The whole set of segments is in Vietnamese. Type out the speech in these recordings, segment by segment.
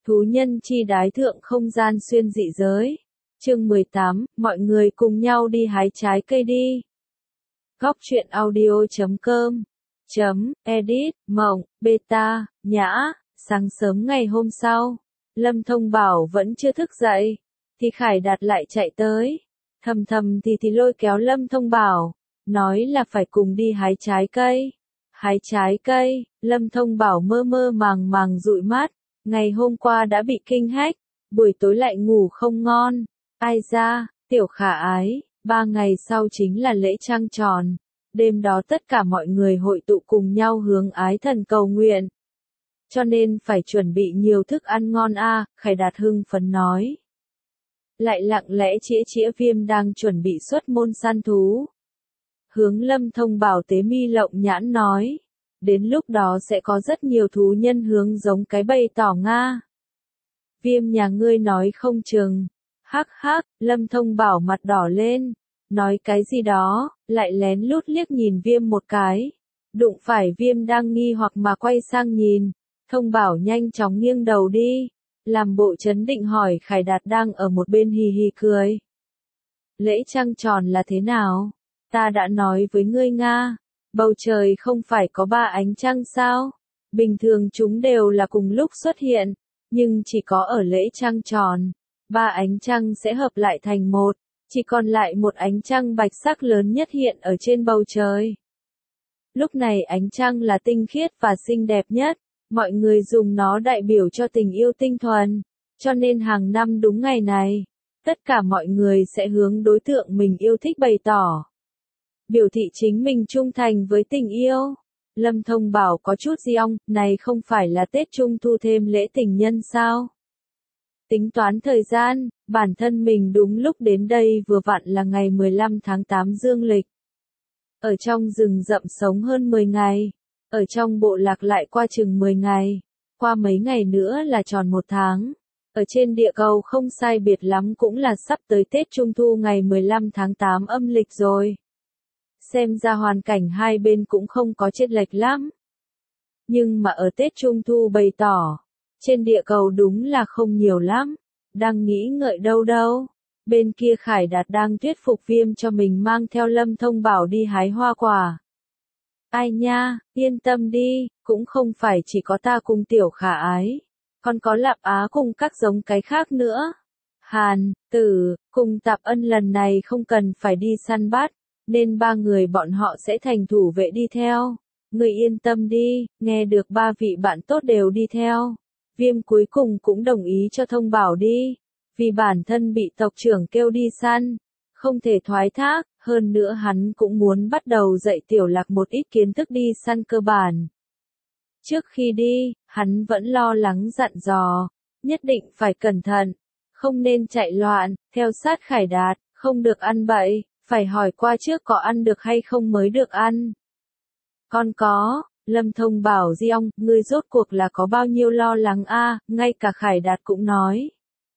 Thú nhân chi đái thượng không gian xuyên dị giới. Chương 18, mọi người cùng nhau đi hái trái cây đi. Góc truyện audio.com edit, mộng, beta, nhã. Sáng sớm ngày hôm sau, Lâm Thông Bảo vẫn chưa thức dậy, thì Khải Đạt lại chạy tới. Thầm thầm thì lôi kéo Lâm Thông Bảo, nói là phải cùng đi hái trái cây. Hái trái cây, Lâm Thông Bảo mơ mơ màng màng dụi mắt, ngày hôm qua đã bị kinh hách, buổi tối lại ngủ không ngon. Ai ra, tiểu khả ái, 3 ngày sau chính là lễ trăng tròn. Đêm đó tất cả mọi người hội tụ cùng nhau hướng ái thần cầu nguyện. Cho nên phải chuẩn bị nhiều thức ăn ngon a, Khải Đạt hưng phấn nói. Lại lặng lẽ chĩa chĩa Viêm đang chuẩn bị xuất môn săn thú. Hướng Lâm Thông Bảo tế mi lộng nhãn nói. Đến lúc đó sẽ có rất nhiều thú nhân hướng giống cái bầy tỏ Nga. Viêm nhà ngươi nói không chừng. Hắc hắc, Lâm Thông Bảo mặt đỏ lên. Nói cái gì đó, lại lén lút liếc nhìn Viêm một cái. Đụng phải Viêm đang nghi hoặc mà quay sang nhìn. Thông Bảo nhanh chóng nghiêng đầu đi. Làm bộ chấn định hỏi Khải Đạt đang ở một bên hì hì cười. Lễ trăng tròn là thế nào? Ta đã nói với ngươi Nga. Bầu trời không phải có 3 ánh trăng sao? Bình thường chúng đều là cùng lúc xuất hiện. Nhưng chỉ có ở lễ trăng tròn. 3 ánh trăng sẽ hợp lại thành một. Chỉ còn lại một ánh trăng bạch sắc lớn nhất hiện ở trên bầu trời. Lúc này ánh trăng là tinh khiết và xinh đẹp nhất. Mọi người dùng nó đại biểu cho tình yêu tinh thuần. Cho nên hàng năm đúng ngày này, tất cả mọi người sẽ hướng đối tượng mình yêu thích bày tỏ. Biểu thị chính mình trung thành với tình yêu. Lâm Thông Bảo có chút gì ong, này không phải là Tết Trung Thu thêm lễ tình nhân sao? Tính toán thời gian, bản thân mình đúng lúc đến đây vừa vặn là ngày 15 tháng 8 dương lịch. Ở trong rừng rậm sống hơn 10 ngày. Ở trong bộ lạc lại qua chừng 10 ngày. Qua mấy ngày nữa là tròn 1 tháng. Ở trên địa cầu không sai biệt lắm cũng là sắp tới Tết Trung Thu ngày 15 tháng 8 âm lịch rồi. Xem ra hoàn cảnh hai bên cũng không có chênh lệch lắm. Nhưng mà ở Tết Trung Thu bày tỏ, trên địa cầu đúng là không nhiều lắm. Đang nghĩ ngợi đâu. Bên kia Khải Đạt đang thuyết phục Viêm cho mình mang theo Lâm Thông Bảo đi hái hoa quả. Ai nha, yên tâm đi, cũng không phải chỉ có ta cùng tiểu khả ái. Còn có Lạp Á cùng các giống cái khác nữa. Hàn, Tử, cùng Tạp Ân lần này không cần phải đi săn bắt, nên 3 người bọn họ sẽ thành thủ vệ đi theo. Người yên tâm đi, nghe được 3 vị bạn tốt đều đi theo. Viêm cuối cùng cũng đồng ý cho Thông Bảo đi. Vì bản thân bị tộc trưởng kêu đi săn. Không thể thoái thác, hơn nữa hắn cũng muốn bắt đầu dạy tiểu lạc một ít kiến thức đi săn cơ bản. Trước khi đi, hắn vẫn lo lắng dặn dò, nhất định phải cẩn thận, không nên chạy loạn, theo sát Khải Đạt, không được ăn bậy, phải hỏi qua trước có ăn được hay không mới được ăn. Còn có, Lâm Thông Bảo Di ong, ngươi rốt cuộc là có bao nhiêu lo lắng a? Ngay cả Khải Đạt cũng nói.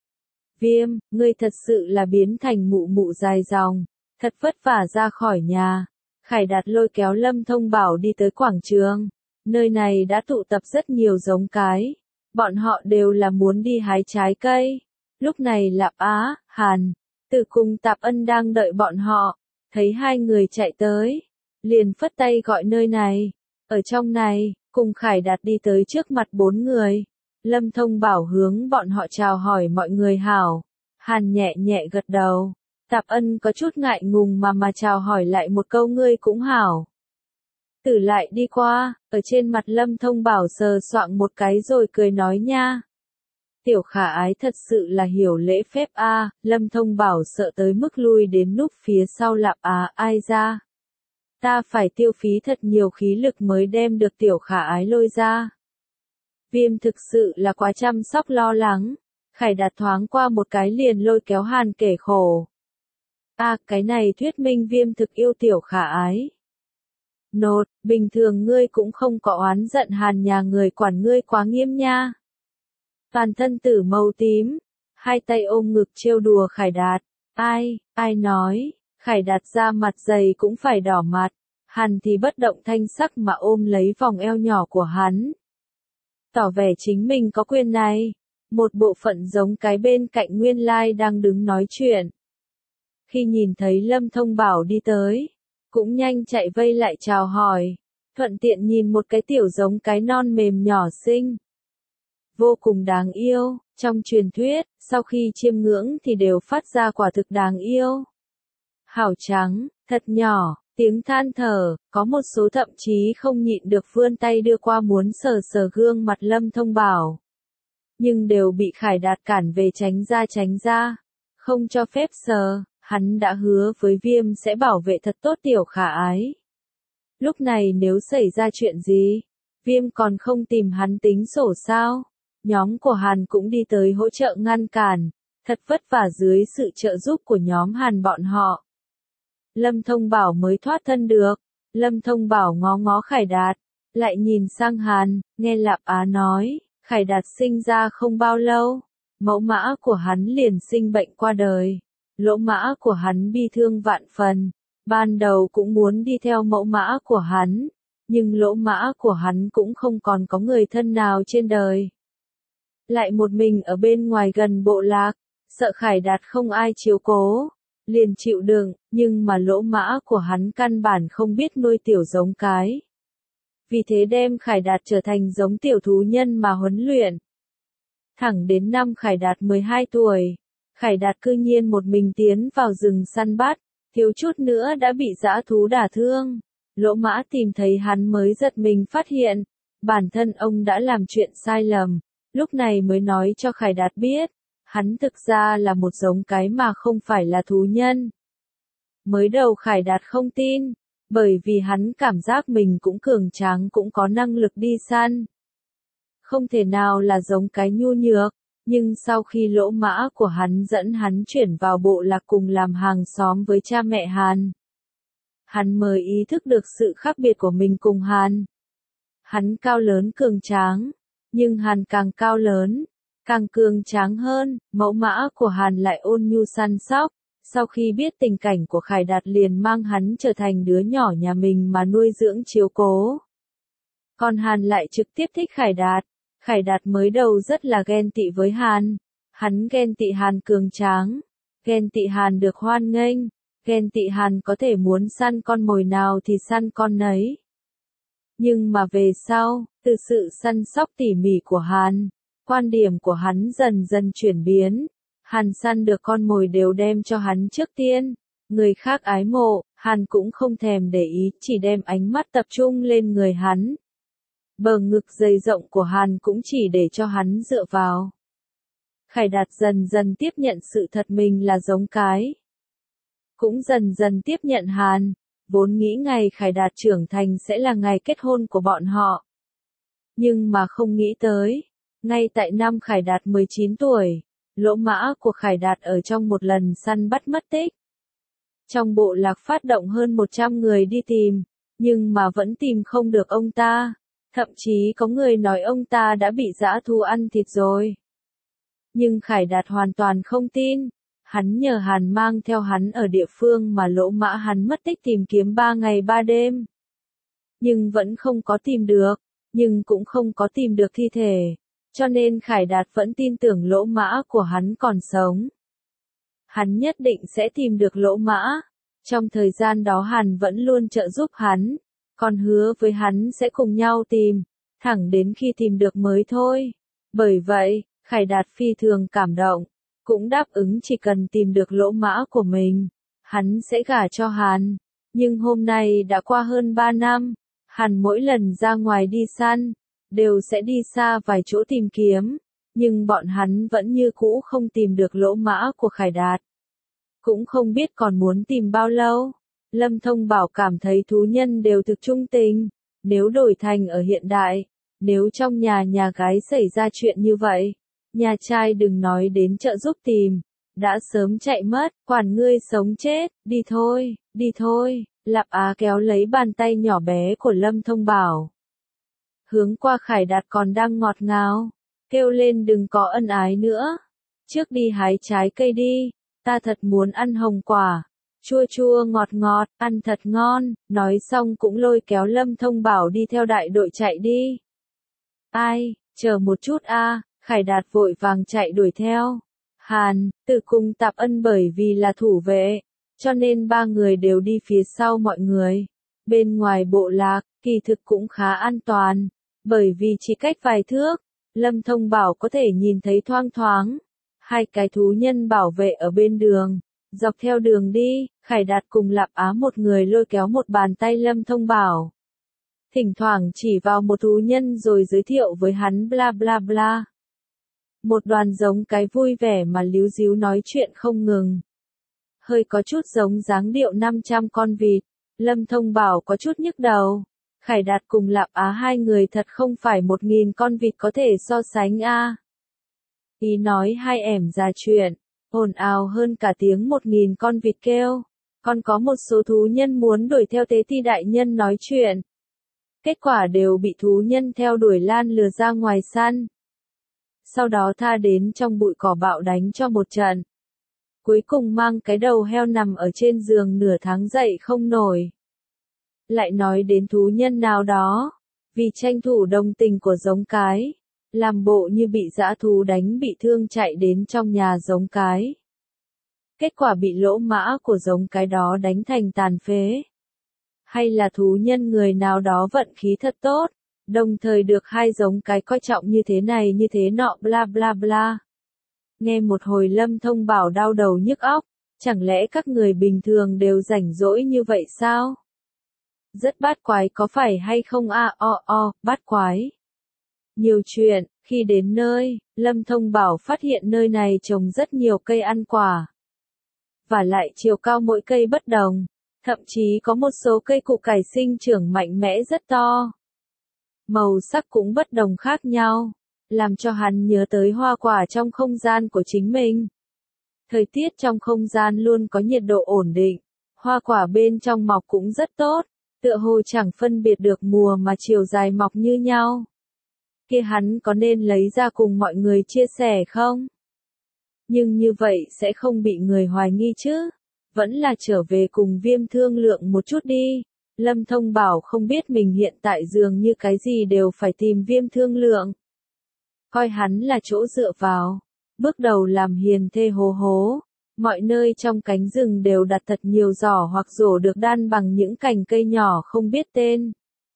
Viêm, ngươi thật sự là biến thành mụ mụ dài dòng, thật vất vả ra khỏi nhà. Khải Đạt lôi kéo Lâm Thông Bảo đi tới quảng trường. Nơi này đã tụ tập rất nhiều giống cái. Bọn họ đều là muốn đi hái trái cây. Lúc này Lạp Á, Hàn, Tử cùng Tạp Ân đang đợi bọn họ. Thấy 2 người chạy tới, liền phất tay gọi nơi này. Ở trong này, cùng Khải Đạt đi tới trước mặt 4 người. Lâm Thông Bảo hướng bọn họ chào hỏi mọi người hảo. Hàn nhẹ nhẹ gật đầu. Tạp Ân có chút ngại ngùng mà chào hỏi lại một câu ngươi cũng hảo. Tử lại đi qua, ở trên mặt Lâm Thông Bảo sờ soạng một cái rồi cười nói nha. Tiểu khả ái thật sự là hiểu lễ phép a. Lâm Thông Bảo sợ tới mức lui đến núp phía sau Lạp Á. Ai ra? Ta phải tiêu phí thật nhiều khí lực mới đem được tiểu khả ái lôi ra. Viêm thực sự là quá chăm sóc lo lắng. Khải Đạt thoáng qua một cái liền lôi kéo Hàn kể khổ. Cái này thuyết minh Viêm thực yêu tiểu khả ái. Nột, bình thường ngươi cũng không có oán giận Hàn nhà người quản ngươi quá nghiêm nha. Toàn thân tử màu tím, 2 tay ôm ngực trêu đùa Khải Đạt. Ai nói, Khải Đạt ra mặt dày cũng phải đỏ mặt. Hàn thì bất động thanh sắc mà ôm lấy vòng eo nhỏ của hắn. Tỏ vẻ chính mình có quyền này. một bộ phận giống cái bên cạnh nguyên lai đang đứng nói chuyện. Khi nhìn thấy Lâm Thông Bảo đi tới, cũng nhanh chạy vây lại chào hỏi, thuận tiện nhìn một cái tiểu giống cái non mềm nhỏ xinh. Vô cùng đáng yêu, trong truyền thuyết, sau khi chiêm ngưỡng thì đều phát ra quả thực đáng yêu. Hảo trắng, thật nhỏ, tiếng than thở, có một số thậm chí không nhịn được vươn tay đưa qua muốn sờ sờ gương mặt Lâm Thông Bảo. Nhưng đều bị Khải Đạt cản về tránh ra, không cho phép sờ, hắn đã hứa với Viêm sẽ bảo vệ thật tốt tiểu khả ái. Lúc này nếu xảy ra chuyện gì, Viêm còn không tìm hắn tính sổ sao? Nhóm của Hàn cũng đi tới hỗ trợ ngăn cản, thật vất vả dưới sự trợ giúp của nhóm Hàn bọn họ. Lâm Thông Bảo mới thoát thân được, Lâm Thông Bảo ngó ngó Khải Đạt, lại nhìn sang Hàn, nghe Lạp Á nói, Khải Đạt sinh ra không bao lâu, mẫu mã của hắn liền sinh bệnh qua đời, lỗ mã của hắn bi thương vạn phần, ban đầu cũng muốn đi theo mẫu mã của hắn, nhưng lỗ mã của hắn cũng không còn có người thân nào trên đời. Lại một mình ở bên ngoài gần bộ lạc, sợ Khải Đạt không ai chiếu cố, liền chịu đựng, nhưng mà lỗ mã của hắn căn bản không biết nuôi tiểu giống cái. Vì thế đem Khải Đạt trở thành giống tiểu thú nhân mà huấn luyện. Thẳng đến năm Khải Đạt 12 tuổi, Khải Đạt cư nhiên một mình tiến vào rừng săn bắt, thiếu chút nữa đã bị dã thú đả thương. Lỗ mã tìm thấy hắn mới giật mình phát hiện, bản thân ông đã làm chuyện sai lầm, lúc này mới nói cho Khải Đạt biết, hắn thực ra là một giống cái mà không phải là thú nhân. Mới đầu Khải Đạt không tin, bởi vì hắn cảm giác mình cũng cường tráng cũng có năng lực đi săn. Không thể nào là giống cái nhu nhược, nhưng sau khi lỗ mã của hắn dẫn hắn chuyển vào bộ lạc cùng làm hàng xóm với cha mẹ Hàn, hắn mới ý thức được sự khác biệt của mình cùng Hàn. Hắn cao lớn cường tráng, nhưng Hàn càng cao lớn, càng cường tráng hơn, mẫu mã của Hàn lại ôn nhu săn sóc. Sau khi biết tình cảnh của Khải Đạt liền mang hắn trở thành đứa nhỏ nhà mình mà nuôi dưỡng chiếu cố. Còn Hàn lại trực tiếp thích Khải Đạt mới đầu rất là ghen tị với Hàn. Hắn ghen tị Hàn cường tráng, ghen tị Hàn được hoan nghênh, ghen tị Hàn có thể muốn săn con mồi nào thì săn con nấy. Nhưng mà về sau, từ sự săn sóc tỉ mỉ của Hàn, quan điểm của hắn dần dần chuyển biến. Hàn săn được con mồi đều đem cho hắn trước tiên, người khác ái mộ, Hàn cũng không thèm để ý, chỉ đem ánh mắt tập trung lên người hắn. Bờ ngực dày rộng của Hàn cũng chỉ để cho hắn dựa vào. Khải Đạt dần dần tiếp nhận sự thật mình là giống cái. Cũng dần dần tiếp nhận Hàn, vốn nghĩ ngày Khải Đạt trưởng thành sẽ là ngày kết hôn của bọn họ. Nhưng mà không nghĩ tới, ngay tại năm Khải Đạt 19 tuổi, lỗ mã của Khải Đạt ở trong một lần săn bắt mất tích. Trong bộ lạc phát động hơn 100 người đi tìm, nhưng mà vẫn tìm không được ông ta. Thậm chí có người nói ông ta đã bị dã thú ăn thịt rồi. Nhưng Khải Đạt hoàn toàn không tin. Hắn nhờ Hàn mang theo hắn ở địa phương mà lỗ mã hắn mất tích tìm kiếm 3 ngày 3 đêm. Nhưng vẫn không có tìm được, nhưng cũng không có tìm được thi thể. Cho nên Khải Đạt vẫn tin tưởng lỗ mã của hắn còn sống. Hắn nhất định sẽ tìm được lỗ mã. Trong thời gian đó Hàn vẫn luôn trợ giúp hắn, còn hứa với hắn sẽ cùng nhau tìm, thẳng đến khi tìm được mới thôi. Bởi vậy, Khải Đạt phi thường cảm động, cũng đáp ứng chỉ cần tìm được lỗ mã của mình, hắn sẽ gả cho Hàn. Nhưng hôm nay đã qua hơn 3 năm, Hàn mỗi lần ra ngoài đi săn, đều sẽ đi xa vài chỗ tìm kiếm, nhưng bọn hắn vẫn như cũ không tìm được lỗ mã của Khải Đạt. Cũng không biết còn muốn tìm bao lâu. Lâm Thông Bảo cảm thấy thú nhân đều thực trung tình, nếu đổi thành ở hiện đại, nếu trong nhà gái xảy ra chuyện như vậy, nhà trai đừng nói đến trợ giúp tìm, đã sớm chạy mất, quản ngươi sống chết, đi thôi, Lạp Á kéo lấy bàn tay nhỏ bé của Lâm Thông Bảo. Hướng qua Khải Đạt còn đang ngọt ngào, kêu lên đừng có ân ái nữa, trước đi hái trái cây đi, ta thật muốn ăn hồng quả. Chua chua ngọt ngọt, ăn thật ngon, nói xong cũng lôi kéo Lâm Thông Bảo đi theo đại đội chạy đi. Ai, chờ một chút a, Khải Đạt vội vàng chạy đuổi theo. Hàn, Tử cùng Tạp Ân bởi vì là thủ vệ, cho nên ba người đều đi phía sau mọi người. Bên ngoài bộ lạc, kỳ thực cũng khá an toàn, bởi vì chỉ cách vài thước, Lâm Thông Bảo có thể nhìn thấy thoang thoáng. Hai cái thú nhân bảo vệ ở bên đường, dọc theo đường đi, Khải Đạt cùng Lạp Á một người lôi kéo một bàn tay Lâm Thông Bảo. Thỉnh thoảng chỉ vào một thú nhân rồi giới thiệu với hắn bla bla bla. Một đoàn giống cái vui vẻ mà líu díu nói chuyện không ngừng. Hơi có chút giống dáng điệu 500 con vịt, Lâm Thông Bảo có chút nhức đầu. Khải Đạt cùng Lạp Á hai người thật không phải 1000 con vịt có thể so sánh a. Ý nói hai ẻm ra chuyện, ồn ào hơn cả tiếng 1000 con vịt kêu. Còn có một số thú nhân muốn đuổi theo Tế Ti đại nhân nói chuyện. Kết quả đều bị thú nhân theo đuổi lan lừa ra ngoài săn. Sau đó tha đến trong bụi cỏ bạo đánh cho một trận. Cuối cùng mang cái đầu heo nằm ở trên giường nửa tháng dậy không nổi. Lại nói đến thú nhân nào đó, vì tranh thủ đồng tình của giống cái, làm bộ như bị dã thú đánh bị thương chạy đến trong nhà giống cái. Kết quả bị lỗ mã của giống cái đó đánh thành tàn phế. Hay là thú nhân người nào đó vận khí thật tốt, đồng thời được hai giống cái coi trọng như thế này như thế nọ bla bla bla. Nghe một hồi Lâm Thông Bảo đau đầu nhức óc, chẳng lẽ các người bình thường đều rảnh rỗi như vậy sao? Rất bát quái có phải hay không bát quái. Nhiều chuyện, khi đến nơi, Lâm Thông Bảo phát hiện nơi này trồng rất nhiều cây ăn quả. Và lại chiều cao mỗi cây bất đồng, thậm chí có một số cây củ cải sinh trưởng mạnh mẽ rất to. Màu sắc cũng bất đồng khác nhau, làm cho hắn nhớ tới hoa quả trong không gian của chính mình. Thời tiết trong không gian luôn có nhiệt độ ổn định, hoa quả bên trong mọc cũng rất tốt, tựa hồ chẳng phân biệt được mùa mà chiều dài mọc như nhau. Kia hắn có nên lấy ra cùng mọi người chia sẻ không? Nhưng như vậy sẽ không bị người hoài nghi chứ? Vẫn là trở về cùng Viêm thương lượng một chút đi. Lâm Thông Bảo không biết mình hiện tại dường như cái gì đều phải tìm Viêm thương lượng. Coi hắn là chỗ dựa vào. Bước đầu làm hiền thê hố hố. Mọi nơi trong cánh rừng đều đặt thật nhiều giỏ hoặc rổ được đan bằng những cành cây nhỏ không biết tên.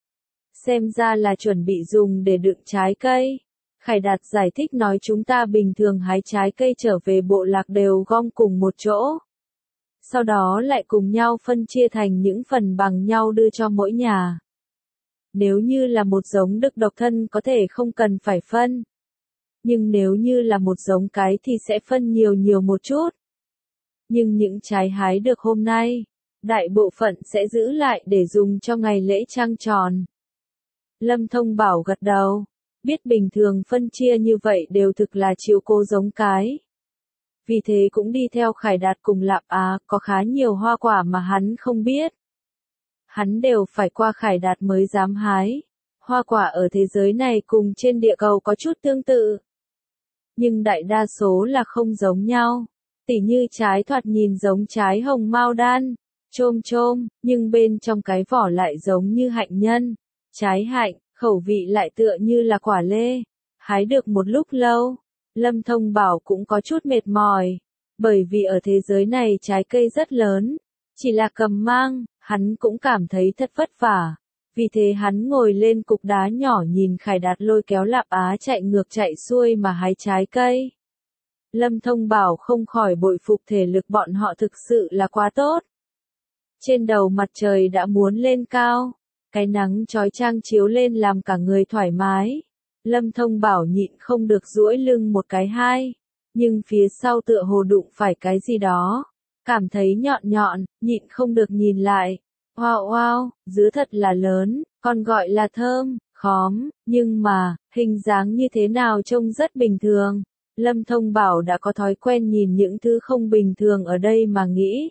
Xem ra là chuẩn bị dùng để đựng trái cây. Khải Đạt giải thích nói chúng ta bình thường hái trái cây trở về bộ lạc đều gom cùng một chỗ. Sau đó lại cùng nhau phân chia thành những phần bằng nhau đưa cho mỗi nhà. Nếu như là một giống đực độc thân có thể không cần phải phân. Nhưng nếu như là một giống cái thì sẽ phân nhiều một chút. Nhưng những trái hái được hôm nay, đại bộ phận sẽ giữ lại để dùng cho ngày lễ trăng tròn. Lâm Thông Bảo gật đầu, biết bình thường phân chia như vậy đều thực là chiếu cố giống cái. Vì thế cũng đi theo Khải Đạt cùng Lạp Á, có khá nhiều hoa quả mà hắn không biết. Hắn đều phải qua Khải Đạt mới dám hái. Hoa quả ở thế giới này cùng trên địa cầu có chút tương tự. Nhưng đại đa số là không giống nhau. Tỉ như trái thoạt nhìn giống trái hồng mao đan, chôm, nhưng bên trong cái vỏ lại giống như hạnh nhân, trái hạnh, khẩu vị lại tựa như là quả lê. Hái được một lúc lâu, Lâm Thông Bảo cũng có chút mệt mỏi, bởi vì ở thế giới này trái cây rất lớn, chỉ là cầm mang, hắn cũng cảm thấy thật vất vả. Vì thế hắn ngồi lên cục đá nhỏ nhìn Khải Đạt lôi kéo Lạp Á chạy ngược chạy xuôi mà hái trái cây. Lâm Thông Bảo không khỏi bội phục thể lực bọn họ thực sự là quá tốt. Trên đầu mặt trời đã muốn lên cao, cái nắng chói chang chiếu lên làm cả người thoải mái. Lâm Thông Bảo nhịn không được duỗi lưng một cái hai, nhưng phía sau tựa hồ đụng phải cái gì đó, cảm thấy nhọn, nhịn không được nhìn lại. Wow, dứa thật là lớn, còn gọi là thơm, khóm, nhưng mà, hình dáng như thế nào trông rất bình thường. Lâm Thông Bảo đã có thói quen nhìn những thứ không bình thường ở đây mà nghĩ.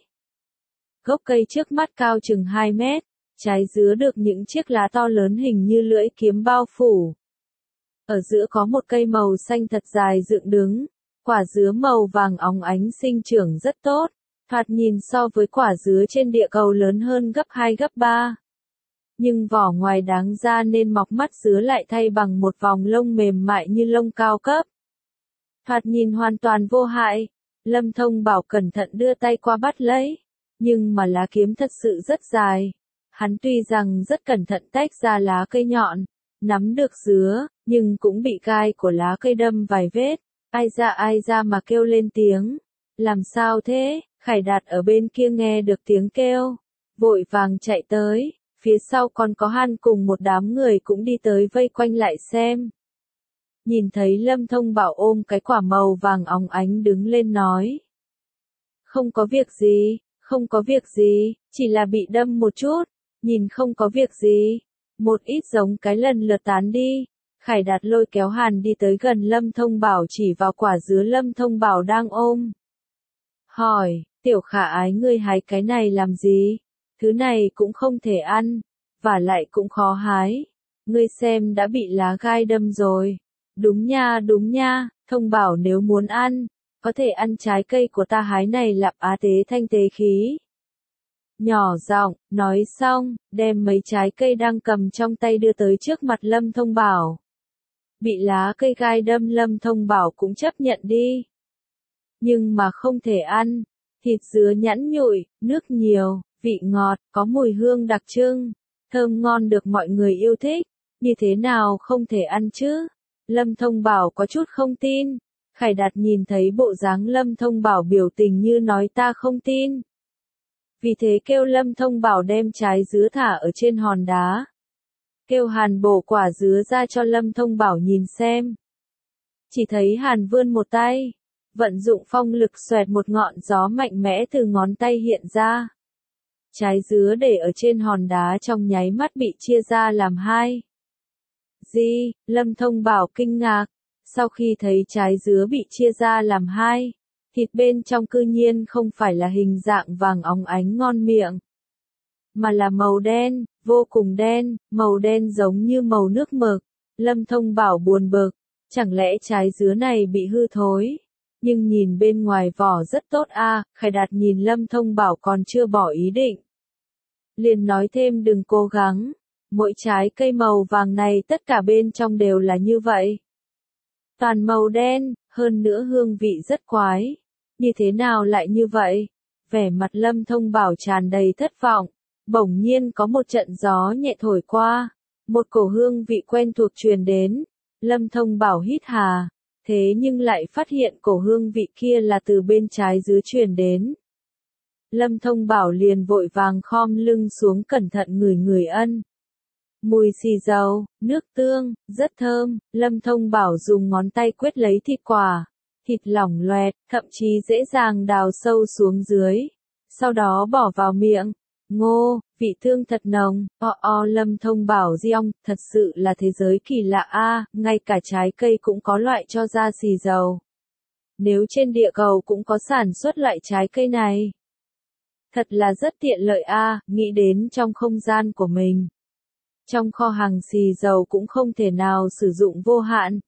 Gốc cây trước mắt cao chừng 2 mét, trái dứa được những chiếc lá to lớn hình như lưỡi kiếm bao phủ. Ở giữa có một cây màu xanh thật dài dựng đứng, quả dứa màu vàng óng ánh sinh trưởng rất tốt, thoạt nhìn so với quả dứa trên địa cầu lớn hơn gấp 2 gấp 3. Nhưng vỏ ngoài đáng ra nên mọc mắt dứa lại thay bằng một vòng lông mềm mại như lông cao cấp. thoạt nhìn hoàn toàn vô hại. Lâm Thông Bảo cẩn thận đưa tay qua bắt lấy, nhưng mà lá kiếm thật sự rất dài. Hắn tuy rằng rất cẩn thận tách ra lá cây nhọn, nắm được dứa, nhưng cũng bị gai của lá cây đâm vài vết. Ai ra mà kêu lên tiếng. Làm sao thế? Khải Đạt ở bên kia nghe được tiếng kêu, vội vàng chạy tới, phía sau còn có Han cùng một đám người cũng đi tới vây quanh lại xem. Nhìn thấy Lâm Thông Bảo ôm cái quả màu vàng óng ánh đứng lên nói. Không có việc gì, không có việc gì, chỉ là bị đâm một chút, nhìn không có việc gì. Một ít giống cái lần lượt tán đi. Khải Đạt lôi kéo Hàn đi tới gần Lâm Thông Bảo chỉ vào quả dứa Lâm Thông Bảo đang ôm. Hỏi, Tiểu Khả Ái ngươi hái cái này làm gì? Thứ này cũng không thể ăn, và lại cũng khó hái. Ngươi xem đã bị lá gai đâm rồi. Đúng nha, Thông Bảo nếu muốn ăn, có thể ăn trái cây của ta hái này lạp á tế thanh tế khí. Nhỏ giọng, nói xong, đem mấy trái cây đang cầm trong tay đưa tới trước mặt Lâm Thông Bảo. Bị lá cây gai đâm Lâm Thông Bảo cũng chấp nhận đi. Nhưng mà không thể ăn, thịt dứa nhẵn nhụi, nước nhiều, vị ngọt, có mùi hương đặc trưng, thơm ngon được mọi người yêu thích, như thế nào không thể ăn chứ? Lâm Thông Bảo có chút không tin. Khải Đạt nhìn thấy bộ dáng Lâm Thông Bảo biểu tình như nói ta không tin. Vì thế kêu Lâm Thông Bảo đem trái dứa thả ở trên hòn đá. Kêu Hàn bổ quả dứa ra cho Lâm Thông Bảo nhìn xem. Chỉ thấy Hàn vươn một tay, vận dụng phong lực xoẹt một ngọn gió mạnh mẽ từ ngón tay hiện ra. Trái dứa để ở trên hòn đá trong nháy mắt bị chia ra làm hai. Gì? Lâm Thông Bảo kinh ngạc. Sau khi thấy trái dứa bị chia ra làm hai, thịt bên trong cư nhiên không phải là hình dạng vàng óng ánh ngon miệng, mà là màu đen, vô cùng đen, màu đen giống như màu nước mực. Lâm Thông Bảo buồn bực, chẳng lẽ trái dứa này bị hư thối? Nhưng nhìn bên ngoài vỏ rất tốt a. Khải Đạt nhìn Lâm Thông Bảo còn chưa bỏ ý định, liền nói thêm đừng cố gắng, mỗi trái cây màu vàng này tất cả bên trong đều là như vậy. Toàn màu đen, hơn nữa hương vị rất quái. Như thế nào lại như vậy? Vẻ mặt Lâm Thông Bảo tràn đầy thất vọng. Bỗng nhiên có một trận gió nhẹ thổi qua, một cổ hương vị quen thuộc truyền đến. Lâm Thông Bảo hít hà, thế nhưng lại phát hiện cổ hương vị kia là từ bên trái dứa truyền đến. Lâm Thông Bảo liền vội vàng khom lưng xuống cẩn thận ngửi ân. Mùi xì dầu, nước tương, rất thơm. Lâm Thông Bảo dùng ngón tay quét lấy thịt quả, thịt lỏng loẹt, thậm chí dễ dàng đào sâu xuống dưới, sau đó bỏ vào miệng. Ngô, vị tương thật nồng. Lâm Thông Bảo riong, thật sự là thế giới kỳ lạ a, ngay cả trái cây cũng có loại cho ra xì dầu. Nếu trên địa cầu cũng có sản xuất loại trái cây này, thật là rất tiện lợi a, nghĩ đến trong không gian của mình. Trong kho hàng xì dầu cũng không thể nào sử dụng vô hạn.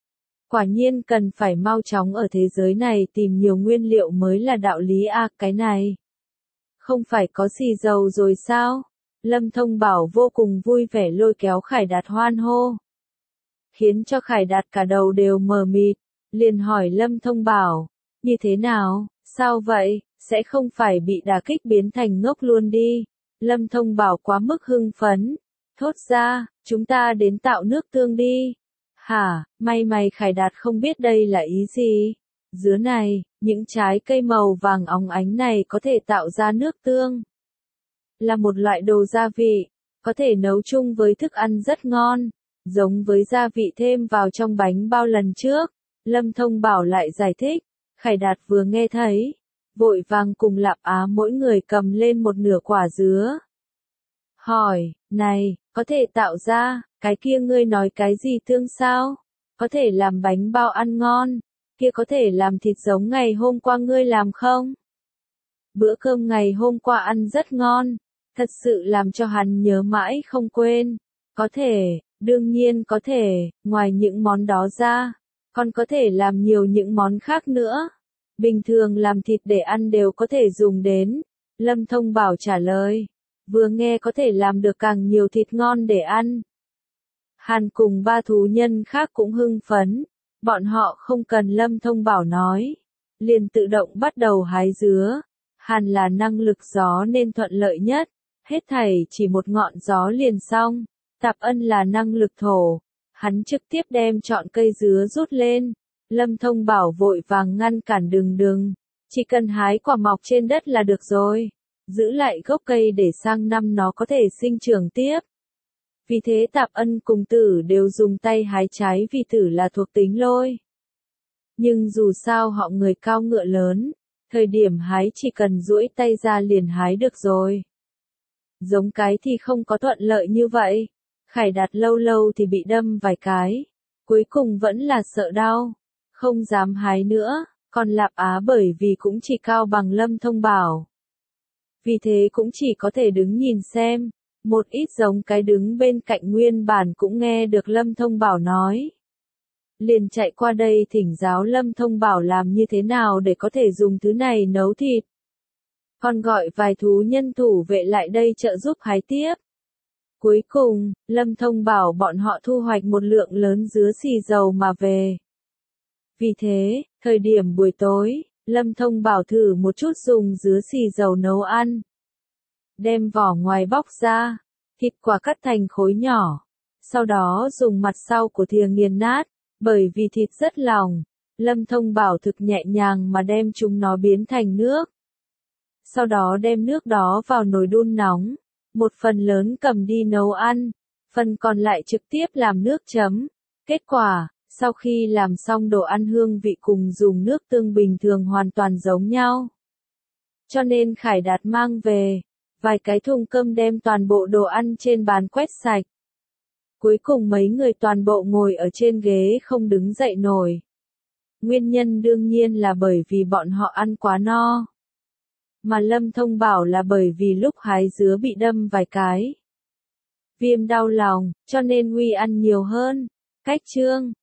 Quả nhiên cần phải mau chóng ở thế giới này tìm nhiều nguyên liệu mới là đạo lý a, cái này. Không phải có xì dầu rồi sao? Lâm Thông Bảo vô cùng vui vẻ lôi kéo Khải Đạt hoan hô. Khiến cho Khải Đạt cả đầu đều mờ mịt, liền hỏi Lâm Thông Bảo, như thế nào, sao vậy, sẽ không phải bị đả kích biến thành ngốc luôn đi. Lâm Thông Bảo quá mức hưng phấn, thốt ra, chúng ta đến tạo nước tương đi. Hả, may mày Khải Đạt không biết đây là ý gì. Dứa này, những trái cây màu vàng óng ánh này có thể tạo ra nước tương. Là một loại đồ gia vị, có thể nấu chung với thức ăn rất ngon, giống với gia vị thêm vào trong bánh bao lần trước. Lâm Thông Bảo lại giải thích, Khải Đạt vừa nghe thấy, vội vàng cùng Lạp Á mỗi người cầm lên một nửa quả dứa. Hỏi, này, có thể tạo ra, cái kia ngươi nói cái gì tương sao? Có thể làm bánh bao ăn ngon, kia có thể làm thịt giống ngày hôm qua ngươi làm không? Bữa cơm ngày hôm qua ăn rất ngon, thật sự làm cho hắn nhớ mãi không quên. Có thể, đương nhiên có thể, ngoài những món đó ra, còn có thể làm nhiều những món khác nữa. Bình thường làm thịt để ăn đều có thể dùng đến. Lâm Thông Bảo trả lời, vừa nghe có thể làm được càng nhiều thịt ngon để ăn. Hàn cùng ba thú nhân khác cũng hưng phấn, Bọn họ không cần Lâm Thông Bảo nói, liền tự động bắt đầu hái dứa. Hàn là năng lực gió nên thuận lợi nhất, hết thảy chỉ một ngọn gió liền xong. Tạp Ân là năng lực thổ, hắn trực tiếp đem chọn cây dứa rút lên. Lâm Thông Bảo vội vàng ngăn cản đừng, chỉ cần hái quả mọc trên đất là được rồi, giữ lại gốc cây để sang năm nó có thể sinh trưởng tiếp. Vì thế Tạp Ân cùng Tử đều dùng tay hái trái vì Tử là thuộc tính lôi. Nhưng dù sao họ người cao ngựa lớn, thời điểm hái chỉ cần duỗi tay ra liền hái được rồi. Giống cái thì không có thuận lợi như vậy. Khải Đạt lâu lâu thì bị đâm vài cái, cuối cùng vẫn là sợ đau, không dám hái nữa, còn Lạp Á bởi vì cũng chỉ cao bằng Lâm Thông Bảo. Vì thế cũng chỉ có thể đứng nhìn xem, một ít giống cái đứng bên cạnh nguyên bản cũng nghe được Lâm Thông Bảo nói. Liền chạy qua đây thỉnh giáo Lâm Thông Bảo làm như thế nào để có thể dùng thứ này nấu thịt. Còn gọi vài thú nhân thủ vệ lại đây trợ giúp hái tiếp. Cuối cùng, Lâm Thông Bảo bọn họ thu hoạch một lượng lớn dứa xì dầu mà về. Vì thế, thời điểm buổi tối, Lâm Thông Bảo thử một chút dùng dứa xì dầu nấu ăn. Đem vỏ ngoài bóc ra, thịt quả cắt thành khối nhỏ. Sau đó dùng mặt sau của thìa nghiền nát, bởi vì thịt rất lỏng. Lâm Thông Bảo thực nhẹ nhàng mà đem chúng nó biến thành nước. Sau đó đem nước đó vào nồi đun nóng. Một phần lớn cầm đi nấu ăn, phần còn lại trực tiếp làm nước chấm. Kết quả, sau khi làm xong đồ ăn hương vị cùng dùng nước tương bình thường hoàn toàn giống nhau. Cho nên Khải Đạt mang về, vài cái thùng cơm đem toàn bộ đồ ăn trên bàn quét sạch. Cuối cùng mấy người toàn bộ ngồi ở trên ghế không đứng dậy nổi. Nguyên nhân đương nhiên là bởi vì bọn họ ăn quá no. Mà Lâm Thông Bảo là bởi vì lúc hái dứa bị đâm vài cái. Viêm đau lòng, cho nên Huy ăn nhiều hơn. Cách chương